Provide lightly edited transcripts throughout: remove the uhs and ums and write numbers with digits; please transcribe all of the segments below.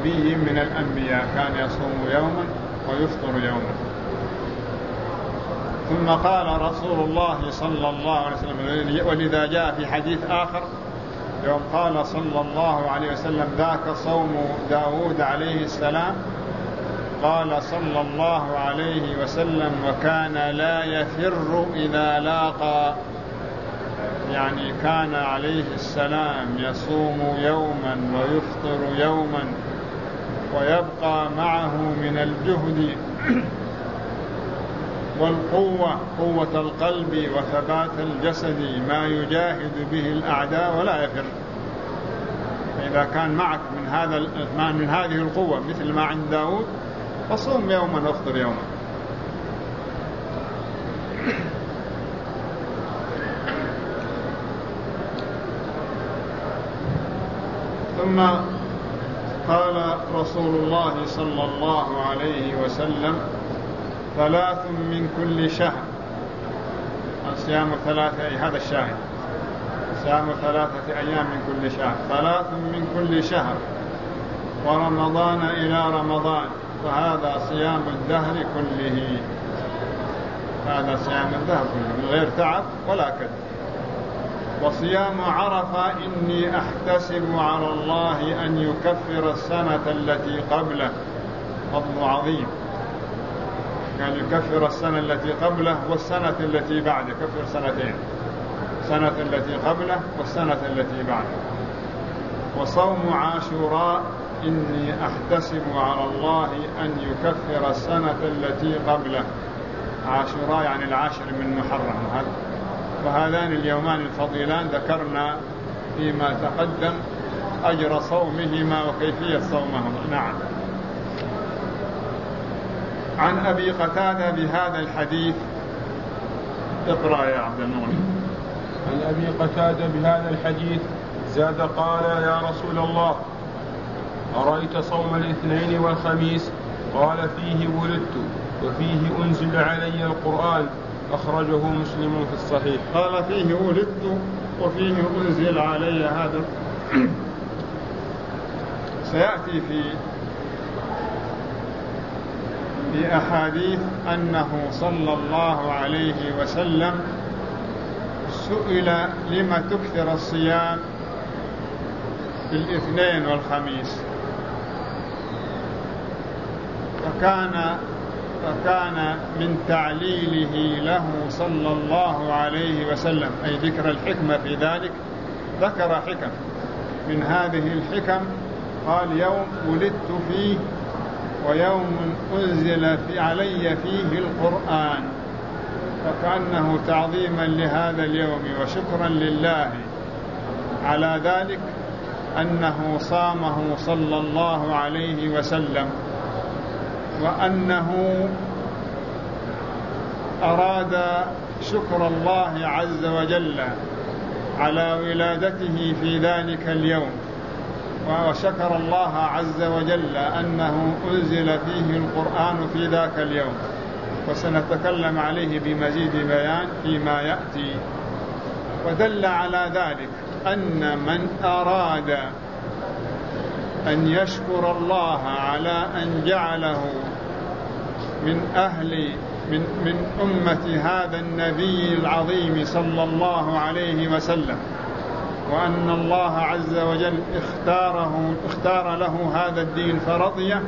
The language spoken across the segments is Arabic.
نبي من الأنبياء، كان يصوم يوما ويفطر يوما. ثم قال رسول الله صلى الله عليه وسلم، ولذا جاء في حديث آخر يوم قال صلى الله عليه وسلم: ذاك صوم داود عليه السلام. قال صلى الله عليه وسلم: وكان لا يفر إذا لاقى، يعني كان عليه السلام يصوم يوما ويفطر يوما، ويبقى معه من الجهد والقوة، قوة القلب وثبات الجسد، ما يجاهد به الأعداء ولا يفر. إذا كان معك من هذه القوة مثل ما عند داود، فصوم يوما وافطر يوما. ثم قال رسول الله صلى الله عليه وسلم: 3 من كل شهر، الصيام 3، هذا الشاهد، صيام 3 أيام من كل شهر، 3 من كل شهر، ورمضان إلى رمضان، فهذا صيام الدهر كله. هذا صيام الدهر كله من غير تعب ولا كد. وصيام عرفة إني أحتسب على الله أن يكفر السنة التي قبله. فضل عظيم، يعني يكفر السنة التي قبله والسنة التي بعده، كفر سنتين، السنة التي قبله والسنة التي بعده. وصوم عاشوراء إني أحتسب على الله أن يكفر السنة التي قبله. عاشوراء يعني 10 من محرم. وهذان اليومان الفضيلان ذكرنا فيما تقدم أجر صومهما وكيفية صومهما. نعم. عن أبي قتادة بهذا الحديث. اقرأ يا عبد المغني. عن أبي قتادة بهذا الحديث زاد قال: يا رسول الله، أرأيت صوم الاثنين والخميس؟ قال: فيه ولدت وفيه أنزل علي القرآن. أخرجه مسلم في الصحيح. قال: فيه ولدت وفيه أنزل علي هذا. سيأتي في أحاديث أنه صلى الله عليه وسلم سئل: لما تكثر الصيام في الاثنين والخميس؟ فكان من تعليله له صلى الله عليه وسلم، أي ذكر الحكمة في ذلك، ذكر حكم. من هذه الحكم قال: يوم ولدت فيه ويوم أنزل علي فيه القرآن. فكأنه تعظيما لهذا اليوم وشكرا لله على ذلك أنه صامه صلى الله عليه وسلم، وأنه أراد شكر الله عز وجل على ولادته في ذلك اليوم، وشكر الله عز وجل أنه أنزل فيه القرآن في ذاك اليوم، وسنتكلم عليه بمزيد بيان فيما يأتي. ودل على ذلك أن من أراد أن يشكر الله على أن جعله من أمة هذا النبي العظيم صلى الله عليه وسلم، وأن الله عز وجل اختار له هذا الدين فرضيه،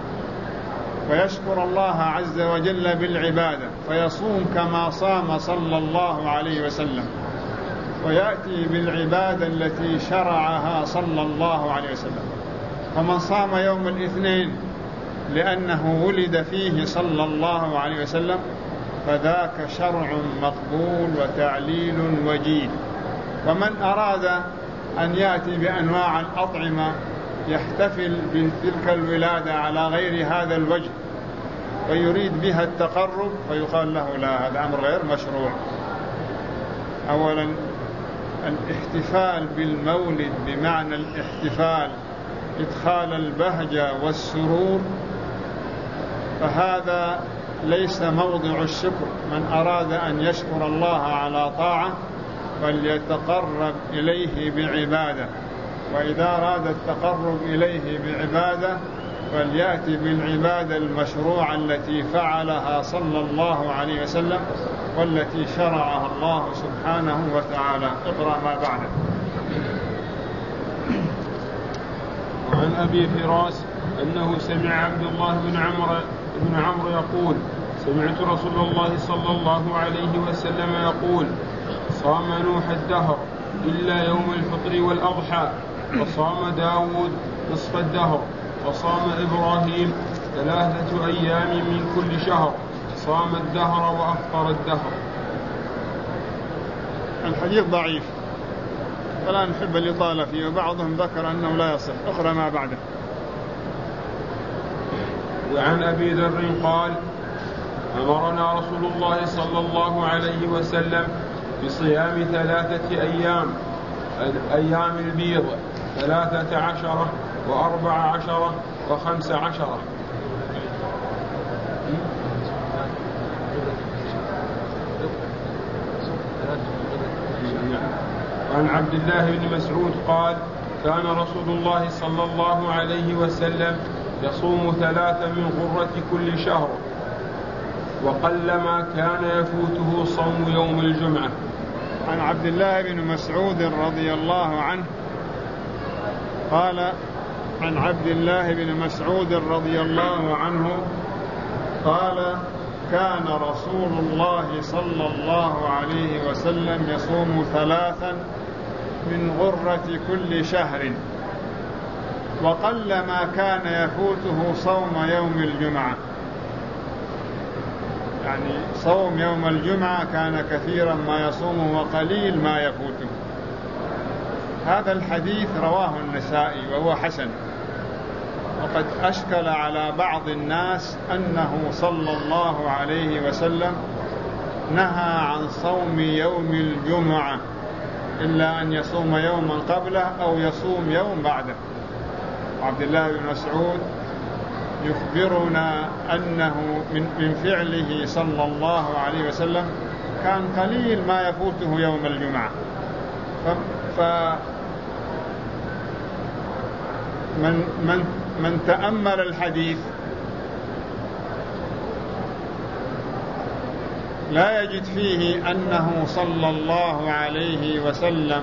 ويشكر الله عز وجل بالعبادة، فيصوم كما صام صلى الله عليه وسلم، ويأتي بالعبادة التي شرعها صلى الله عليه وسلم. فمن صام يوم الاثنين لأنه ولد فيه صلى الله عليه وسلم فذاك شرع مقبول وتعليل وجيد. ومن أراد أن يأتي بأنواع الأطعمة يحتفل بتلك الولادة على غير هذا الوجه ويريد بها التقرب، فيقال له: لا، هذا أمر غير مشروع. أولا، الاحتفال بالمولد بمعنى الاحتفال إدخال البهجة والسرور، فهذا ليس موضع الشكر. من أراد أن يشكر الله على طاعة فليتقرب إليه بعبادة، وإذا أراد التقرب إليه بعبادة فليأتي بالعبادة المشروعة التي فعلها صلى الله عليه وسلم والتي شرعها الله سبحانه وتعالى. اقرأ ما بعده. وعن أبي فراس أنه سمع عبد الله بن عمرو يقول سمعت رسول الله صلى الله عليه وسلم يقول صام نوح الدهر إلا يوم الفطر والأضحى، وصام داود نصف الدهر، وصام إبراهيم 3 أيام من كل شهر، صام الدهر وأفطر الدهر. الحديث ضعيف فلا نحب الإطالة فيه، وبعضهم ذكر أنه لا يصح. اقرأ ما بعده. وعن أبي ذر قال أمرنا رسول الله صلى الله عليه وسلم بصيام 3 أيام البيض 13 و14 و15. وعن عبد الله بن مسعود قال كان رسول الله صلى الله عليه وسلم يصوم 3 من غرة كل شهر، وقلما كان يفوته صوم يوم الجمعة. عن عبد الله بن مسعود رضي الله عنه قال عن عبد الله بن مسعود رضي الله عنه قال كان رسول الله صلى الله عليه وسلم يصوم 3 من غرة كل شهر، وقلما كان يفوته صوم يوم الجمعة. يعني صوم يوم الجمعة كان كثيرا ما يصومه وقليل ما يفوته. هذا الحديث رواه النسائي وهو حسن، وقد أشكل على بعض الناس أنه صلى الله عليه وسلم نهى عن صوم يوم الجمعة إلا أن يصوم يوما قبله أو يصوم يوم بعده. وعبد الله بن مسعود يخبرنا أنه من فعله صلى الله عليه وسلم كان قليل ما يفوته يوم الجمعة. من تأمل الحديث لا يجد فيه أنه صلى الله عليه وسلم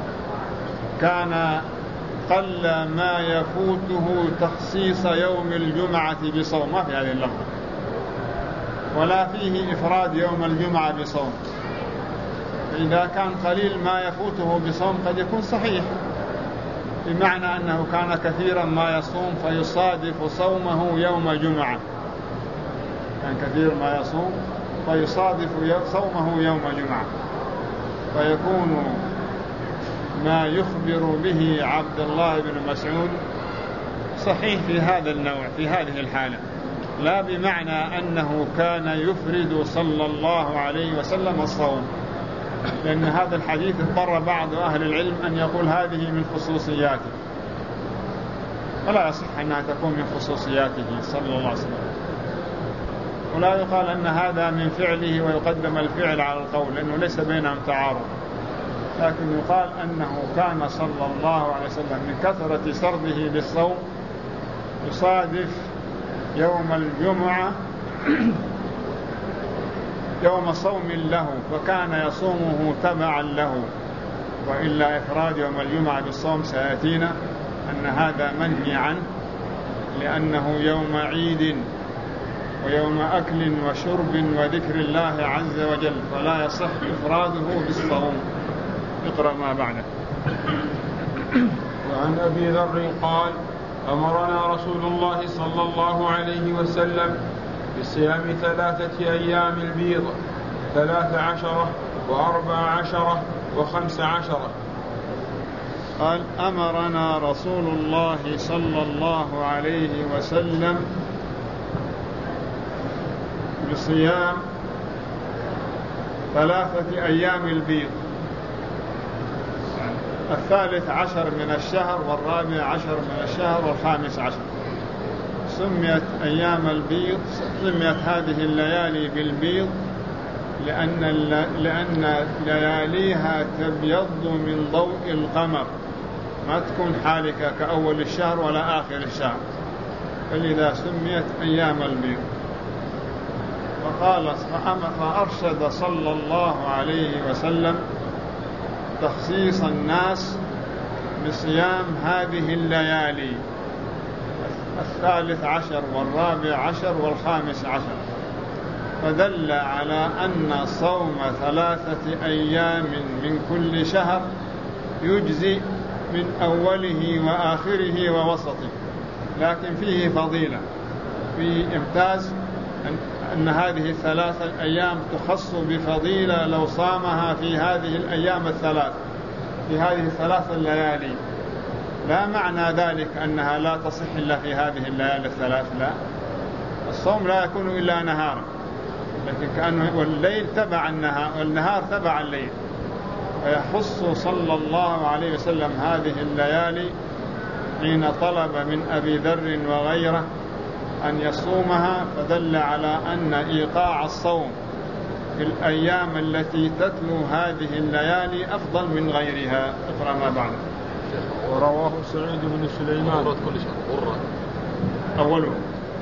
كان قل ما يفوته تخصيص يوم الجمعة بصوم، ما في هذه اللفظة، ولا فيه إفراد يوم الجمعة بصوم. إذا كان قليل ما يفوته بصوم قد يكون صحيح، بمعنى أنه كان كثيرا ما يصوم فيصادف صومه يوم جمعة، كان كثير ما يصوم فيصادف صومه يوم جمعة، فيكون ما يخبر به عبد الله بن مسعود صحيح في هذا النوع، في هذه الحالة، لا بمعنى أنه كان يفرد صلى الله عليه وسلم الصوم، لأن هذا الحديث اضطر بعض أهل العلم أن يقول هذه من خصوصياته، ولا يصح أنها تكون من خصوصياته صلى الله عليه وسلم، ولا يقال أن هذا من فعله ويقدم الفعل على القول، لأنه ليس بينهم تعارض، لكن يقال أنه كان صلى الله عليه وسلم من كثرة سرده للصوم يصادف يوم الجمعة يوم صوم له، فكان يصومه تبعا له، وإلا إفراد يوم الجمعة بالصوم سيأتينا أن هذا منهي عنه، لأنه يوم عيد ويوم أكل وشرب وذكر الله عز وجل، فلا يصح إفراده بالصوم. اقرأ ما بعده. وعن أبي ذر قال أمرنا رسول الله صلى الله عليه وسلم بصيام 3 أيام البيض 13 و14 و15. قال أمرنا رسول الله صلى الله عليه وسلم بصيام 3 أيام البيض، 13 من الشهر و14 من الشهر و15. سميت أيام البيض، سميت هذه الليالي بالبيض لأن لياليها تبيض من ضوء القمر، ما تكون حالكة كأول الشهر ولا آخر الشهر، فلذا سميت أيام البيض. فأرشد صلى الله عليه وسلم تخصيص الناس بصيام هذه الليالي 13 و14 و15، فدل على أن صوم 3 أيام من كل شهر يجزي من أوله وآخره ووسطه، لكن فيه فضيلة، فيه امتاز أن هذه 3 أيام تخص بفضيلة لو صامها في هذه الأيام الثلاث، في هذه 3 الليالي. لا معنى ذلك أنها لا تصح إلا في هذه الليالي الثلاث، لا، الصوم لا يكون إلا نهارا، لكن كأنه والليل تبع النهار والنهار تبع الليل، فيخص صلى الله عليه وسلم هذه الليالي حين طلب من أبي ذر وغيره أن يصومها، فدل على أن إيقاع الصوم في الأيام التي تتلو هذه الليالي أفضل من غيرها. اقرأ ما بعد. ورواه سعيد بن سليمان كل شهر أوله.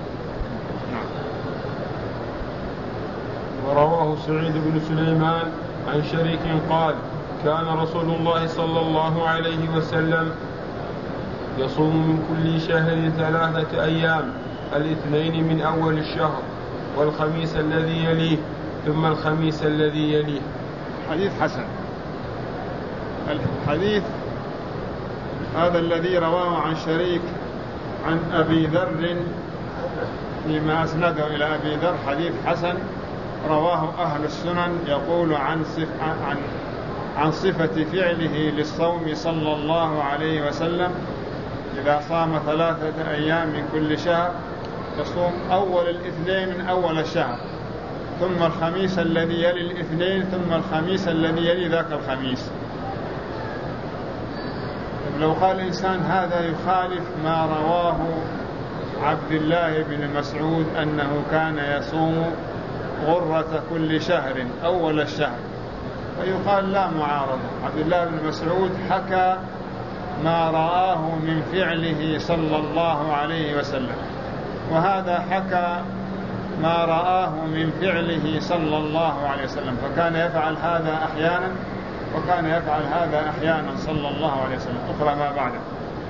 ورواه سعيد بن سليمان عن شريك قال: كان رسول الله صلى الله عليه وسلم يصوم من كل شهر 3 أيام، الاثنين من أول الشهر، والخميس الذي يليه، ثم الخميس الذي يليه. حديث حسن. الحديث هذا الذي رواه عن شريك عن أبي ذر فيما أسنده إلى أبي ذر حديث حسن، رواه أهل السنن، يقول عن صفة فعله للصوم صلى الله عليه وسلم: إذا صام 3 أيام من كل شهر يصوم أول الاثنين من أول الشهر، ثم الخميس الذي يلي الاثنين، ثم الخميس الذي يلي ذاك الخميس. لو قال الإنسان هذا يخالف ما رواه عبد الله بن مسعود أنه كان يصوم غرة كل شهر أول الشهر، فيقال لا معارضة. عبد الله بن مسعود حكى ما رآه من فعله صلى الله عليه وسلم، وهذا حكى ما رآه من فعله صلى الله عليه وسلم، فكان يفعل هذا أحيانا وكان يفعل هذا أحيانا صلى الله عليه وسلم. اقرأ ما بعده.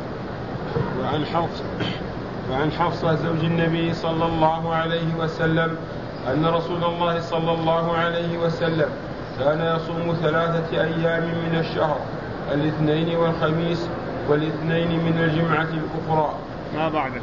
وعن حفصة زوج النبي صلى الله عليه وسلم أن رسول الله صلى الله عليه وسلم كان يصوم 3 أيام من الشهر، الاثنين والخميس، والاثنين من الجمعة الأخرى. ما بعده.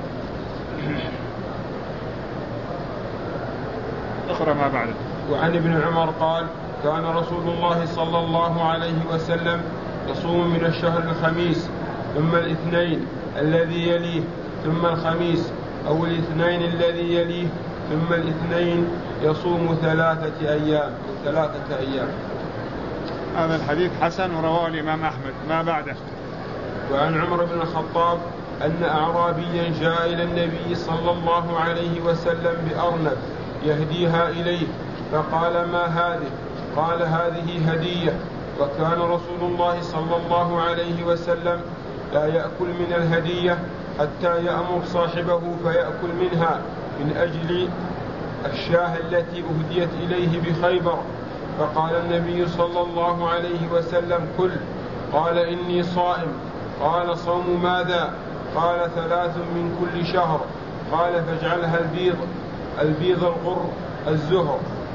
اقرأ ما بعده. وعن ابن عمر قال: كان رسول الله صلى الله عليه وسلم يصوم من الشهر الخميس، ثم الاثنين الذي يليه، ثم الخميس، أو الاثنين الذي يليه، ثم الاثنين، يصوم 3 أيام. هذا الحديث حسن ورواه الإمام أحمد. ما بعده. وعن عمر بن الخطاب أن أعرابيا جاء إلى النبي صلى الله عليه وسلم بأرنب يهديها إليه، فقال: ما هذه؟ قال: هذه هدية. وكان رسول الله صلى الله عليه وسلم لا يأكل من الهدية حتى يأمر صاحبه فيأكل منها، من أجل الشاة التي أهديت إليه بخيبر. فقال النبي صلى الله عليه وسلم: كل. قال: إني صائم. قال: صوم ماذا؟ قال: 3 من كل شهر. قال: فاجعلها البيض الغر الزهر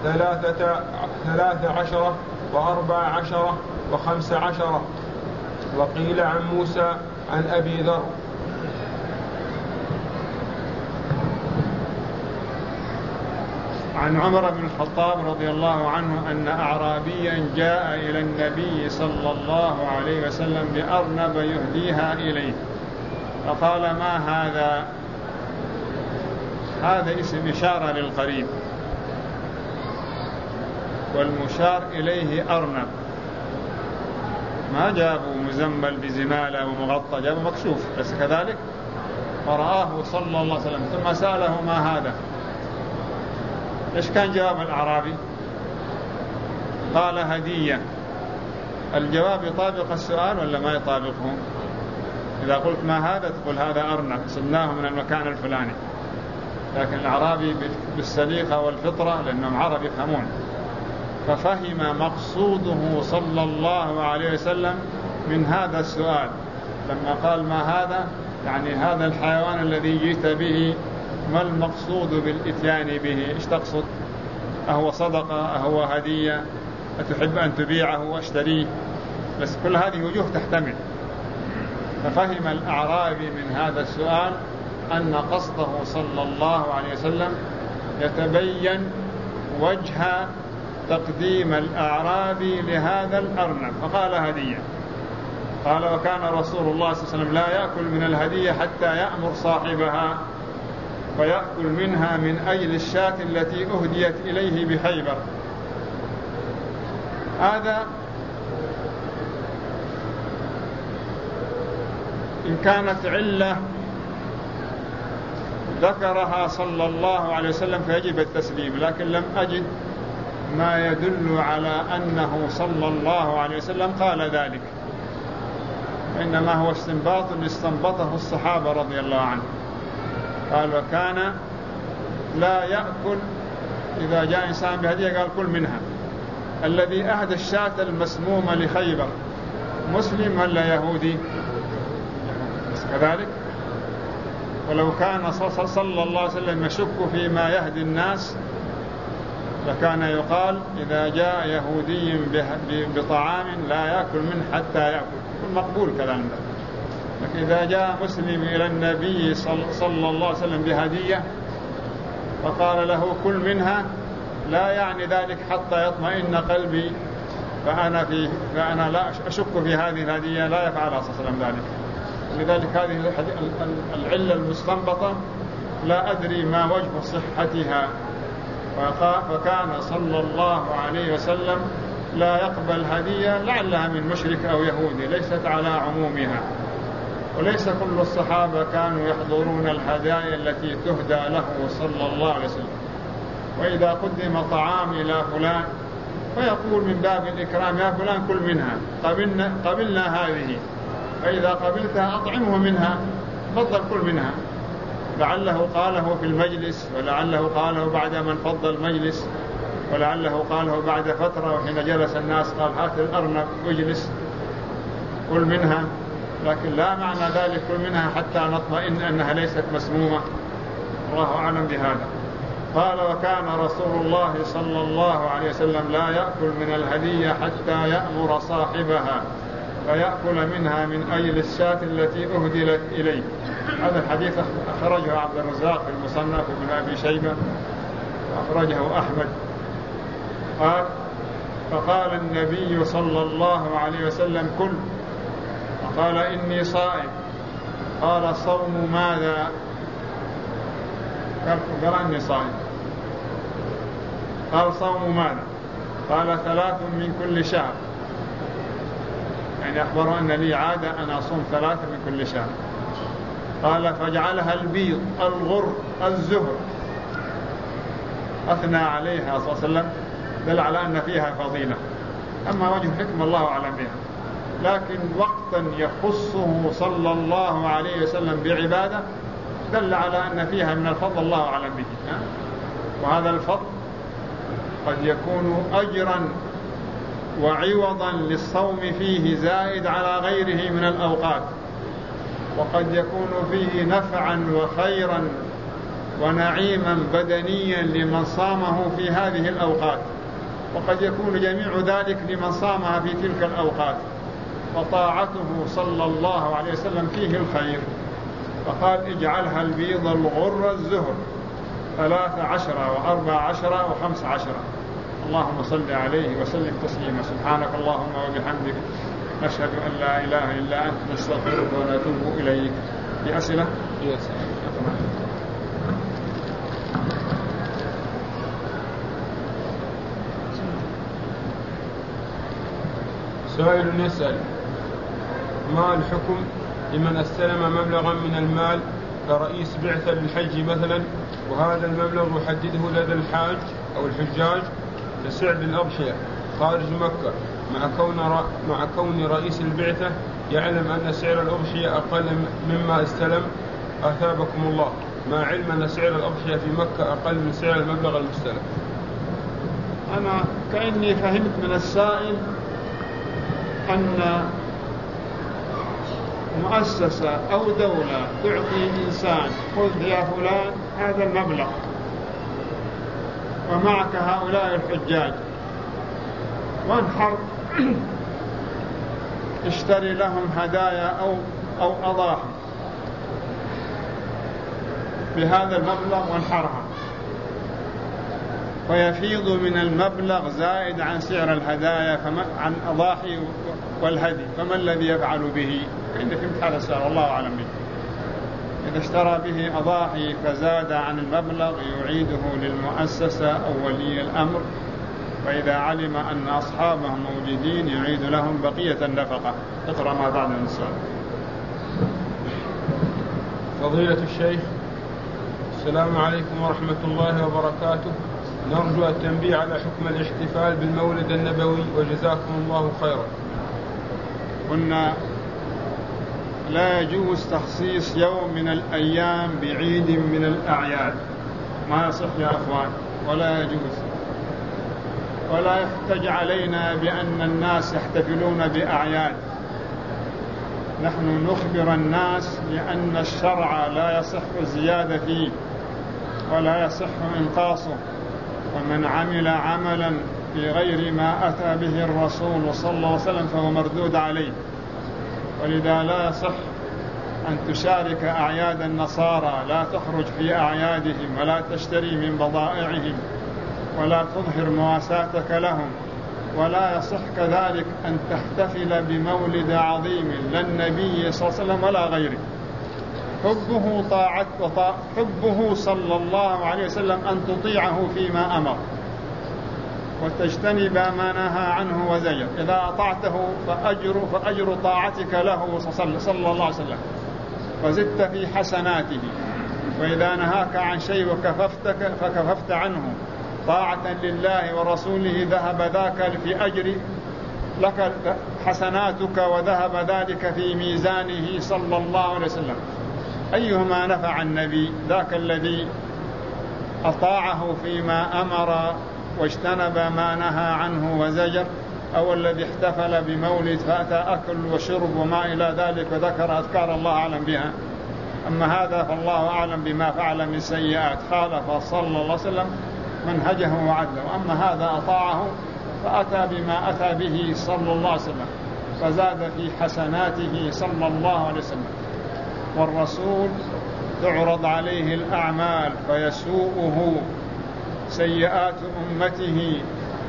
13 و14 و15. وقيل عن موسى عن أبي ذر. عن عمر بن الخطاب رضي الله عنه أن أعرابيا جاء إلى النبي صلى الله عليه وسلم بأرنب يهديها إليه، فقال: ما هذا؟ هذا اسم إشارة للقريب، والمشار إليه أرنب، ما جابوا مزمل بزمالة ومغطى، جابوا مكشوف بس كذلك. فرآه صلى الله عليه وسلم ثم سأله: ما هذا؟ إيش كان جواب الأعرابي؟ قال: هدية. الجواب يطابق السؤال ولا ما يطابقه؟ إذا قلت ما هذا تقول هذا أرنب صدناه من المكان الفلاني. لكن الأعرابي بالسليقة والفطرة لأنهم عرب يفهمون، ففهم مقصوده صلى الله عليه وسلم من هذا السؤال لما قال ما هذا، يعني هذا الحيوان الذي جئت به ما المقصود بالإتيان به؟ إيش تقصد؟ أهو صدقة؟ أهو هدية؟ أتحب أن تبيعه واشتريه؟ بس كل هذه وجوه تحتمل. ففهم الأعرابي من هذا السؤال أن قصده صلى الله عليه وسلم يتبين وجه تقديم الأعرابي لهذا الأرنب، فقال هدية. قال وكان رسول الله صلى الله عليه وسلم لا يأكل من الهدية حتى يأمر صاحبها فيأكل منها من أجل الشاة التي أهديت إليه بخيبر. هذا إن كانت علة ذكرها صلى الله عليه وسلم فيجب التسليم، لكن لم أجد ما يدل على أنه صلى الله عليه وسلم قال ذلك، إنما هو استنباط استنبطه الصحابة رضي الله عنهم. قال وكان لا يأكل إذا جاء إنسان بهدية قال كل منها. الذي أهدى الشاة المسمومة لخيبر مسلم ولا يهودي؟ بس كذلك. ولو كان صلى الله عليه وسلم يشك فيما يهدي الناس فكان يقال إذا جاء يهودي بطعام لا يأكل منه حتى يأكل، مقبول كلام ده. لكن إذا جاء مسلم إلى النبي صلى الله عليه وسلم بهدية فقال له كل منها، لا يعني ذلك حتى يطمئن قلبي فأنا لا أشك في هذه الهدية، لا يفعل صلى الله عليه وسلم ذلك. لذلك هذه العلة المستنبطة لا أدري ما وجه صحتها. فكان صلى الله عليه وسلم لا يقبل هدية لعلها من مشرك أو يهودي، ليست على عمومها. وليس كل الصحابة كانوا يحضرون الهدايا التي تهدى له صلى الله عليه وسلم. وإذا قدم طعام إلى فلان فيقول من باب الإكرام يا فلان كل منها، قبلنا هذه، فإذا قبلتها أطعمه منها، فضل كل منها. لعله قاله في المجلس، ولعله قاله بعد من فضل المجلس، ولعله قاله بعد فترة وحين جلس الناس قال هات الأرنب اجلس كل منها، لكن لا معنى ذلك كل منها حتى نطمئن أنها ليست مسمومة. الله أعلم بهذا. قال وكان رسول الله صلى الله عليه وسلم لا يأكل من الهدية حتى يأمر صاحبها فيأكل منها من أجل الشاة التي أهدلت إليه. هذا الحديث أخرجه عبد الرزاق في المصنف ابن أبي شيبة، أخرجه أحمد. قال فقال النبي صلى الله عليه وسلم كل، قال إني صائم. قال صوم ماذا؟ قال إني صائم. قال صوم ماذا؟ قال 3 من كل شهر، يعني أخبره أن لي عادة أن أصوم 3 من كل شهر. قال فاجعلها البيض الغر الزهر، أثنى عليها صلى الله عليه وسلم، دل على أن فيها فضيلة. أما وجه حكم الله أعلم بها، لكن وقتا يخصه صلى الله عليه وسلم بعبادة دل على أن فيها من الفضل الله أعلم به. وهذا الفضل قد يكون أجرا وعوضا للصوم فيه زائد على غيره من الأوقات، وقد يكون فيه نفعا وخيرا ونعيما بدنيا لمن صامه في هذه الأوقات، وقد يكون جميع ذلك لمن صامها في تلك الأوقات. وطاعته صلى الله عليه وسلم فيه الخير. فقال اجعلها البيض الغر الزهر 13 و14 و15. اللهم صل عليه وسلم تسليما. سبحانك اللهم وبحمدك نشهد أن لا إله إلا أنت نستغفرك ونتوب إليك. في أسئلة؟ سائل يسأل ما الحكم لمن استلم مبلغا من المال كرئيس بعثة للحج مثلا، وهذا المبلغ يحدده لدى الحاج أو الحجاج لسعر الأضحية خارج مكة، مع كون رئيس البعثة يعلم أن سعر الأضحية أقل مما استلم أثابكم الله، مع علم أن سعر الأضحية في مكة أقل من سعر المبلغ المستلم؟ أنا كأني فهمت من السائل أن مؤسسة أو دولة تعطي إنسان خذ يا فلان هذا المبلغ ومعك هؤلاء الحجاج وانحر اشتري لهم هدايا أو أضاحي بهذا المبلغ وانحرها، ويفيض من المبلغ زائد عن سعر الهدايا عن أضاحي والهدي، فما الذي يفعل به؟ عند فهمت هذا السؤال والله أعلم به. إذا اشترى به أضاحي فزاد عن المبلغ يعيده للمؤسسة أو ولي الأمر، وإذا علم أن أصحابه موجودين يعيد لهم بقية النفقة. اقرأ ما بعد من السؤال. فضيلة الشيخ، السلام عليكم ورحمة الله وبركاته، نرجو التنبيه على حكم الاحتفال بالمولد النبوي وجزاكم الله خيرا. قلنا لا يجوز تخصيص يوم من الأيام بعيد من الأعياد، ما يصح يا أخوان، ولا يجوز، ولا يحتج علينا بأن الناس يحتفلون بأعياد. نحن نخبر الناس لأن الشرع لا يصح الزيادة فيه ولا يصح إنقاصه، ومن عمل عملا في غير ما أتى به الرسول صلى الله عليه وسلم فهو مردود عليه. ولذا لا يصح أن تشارك أعياد النصارى، لا تخرج في أعيادهم ولا تشتري من بضائعهم ولا تظهر مواساتك لهم، ولا يصح كذلك أن تحتفل بمولد عظيم لا النبي صلى الله عليه وسلم ولا غيره. حبه صلى الله عليه وسلم أن تطيعه فيما أمر وتجتنب ما نهى عنه وزجر. إذا أطعته فأجر طاعتك له صلى الله عليه وسلم وزدت في حسناته، وإذا نهاك عن شيء فكففت عنه طاعة لله ورسوله ذهب ذاك في أجر لك حسناتك وذهب ذلك في ميزانه صلى الله عليه وسلم. أيهما نفع النبي؟ ذاك الذي أطاعه فيما أمر واجتنب ما نهى عنه وزجر، أو الذي احتفل بمولد فأتى أكل وشرب وما إلى ذلك وذكر أذكار الله أعلم بها. أما هذا فالله أعلم بما فعل من سيئات، خالف صلى الله عليه وسلم منهجه وعدله. وأما هذا أطاعه فأتى بما أتى به صلى الله عليه وسلم فزاد في حسناته صلى الله عليه وسلم. والرسول تعرض عليه الأعمال فيسوءه سيئات أمته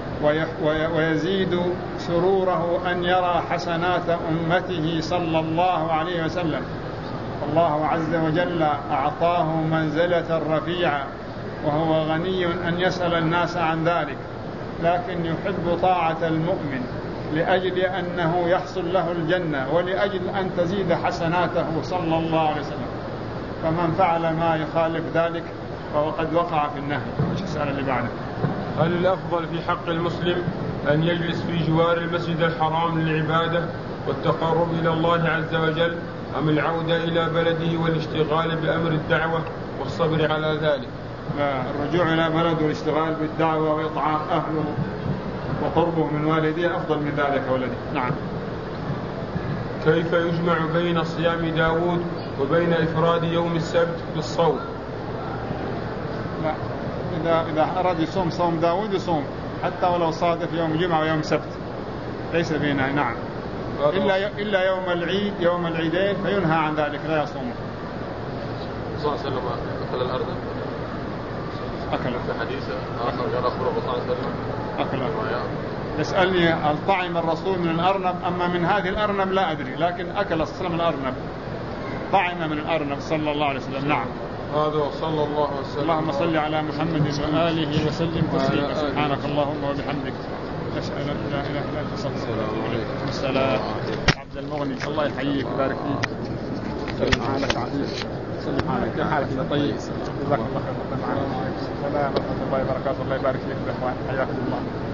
ويزيد سروره أن يرى حسنات أمته صلى الله عليه وسلم. الله عز وجل أعطاه منزلة رفيعة وهو غني أن يسأل الناس عن ذلك، لكن يحب طاعة المؤمن لأجل أنه يحصل له الجنة ولأجل أن تزيد حسناته صلى الله عليه وسلم. فمن فعل ما يخالف ذلك فهو قد وقع في النهي. وش السؤال اللي بعده؟ هل الأفضل في حق المسلم أن يجلس في جوار المسجد الحرام للعبادة والتقرب إلى الله عز وجل، أم العودة إلى بلده والاشتغال بأمر الدعوة والصبر على ذلك؟ لا، الرجوع إلى بلده والاشتغال بالدعوة وإطعام أهله وقربه من والديه أفضل من ذلك ولدي. نعم. كيف يجمع بين صيام داود وبين إفراد يوم السبت بالصوم؟ لا، إذا أراد يصوم صوم داود يصوم حتى ولو صادف يوم جمعة ويوم سبت، ليس بينه. نعم. إلا يوم العيد، يوم العيدين فينهى عن ذلك لا يصومه. صلى الله عليه وسلم أكل الأرض، أكل في حديث آخر قال أخبره صلى الله عليه وسلم أكل. يسألني هل طعم الرسول من الأرنب؟ أما من هذه الأرنب لا أدري، لكن أكل صلى من الأرنب، طعم من الأرنب صلى الله عليه وسلم. نعم. هذا وصلى الله وسلم. اللهم صل على محمد وآله وسلم تسليما. سبحانك اللهم وبحمدك أشهد أن لا إله إلا أنت أستغفرك وأتوب إليك. السلام. عبد المغني الله يحييك ويبارك فيك. سلم حالك عزيز. سلم حالك. كيف حالك يا طيب؟ جزاك الله خير. السلام ورحمة الله وبركاته. الله يبارك فيك يا إخوان، حياكم الله.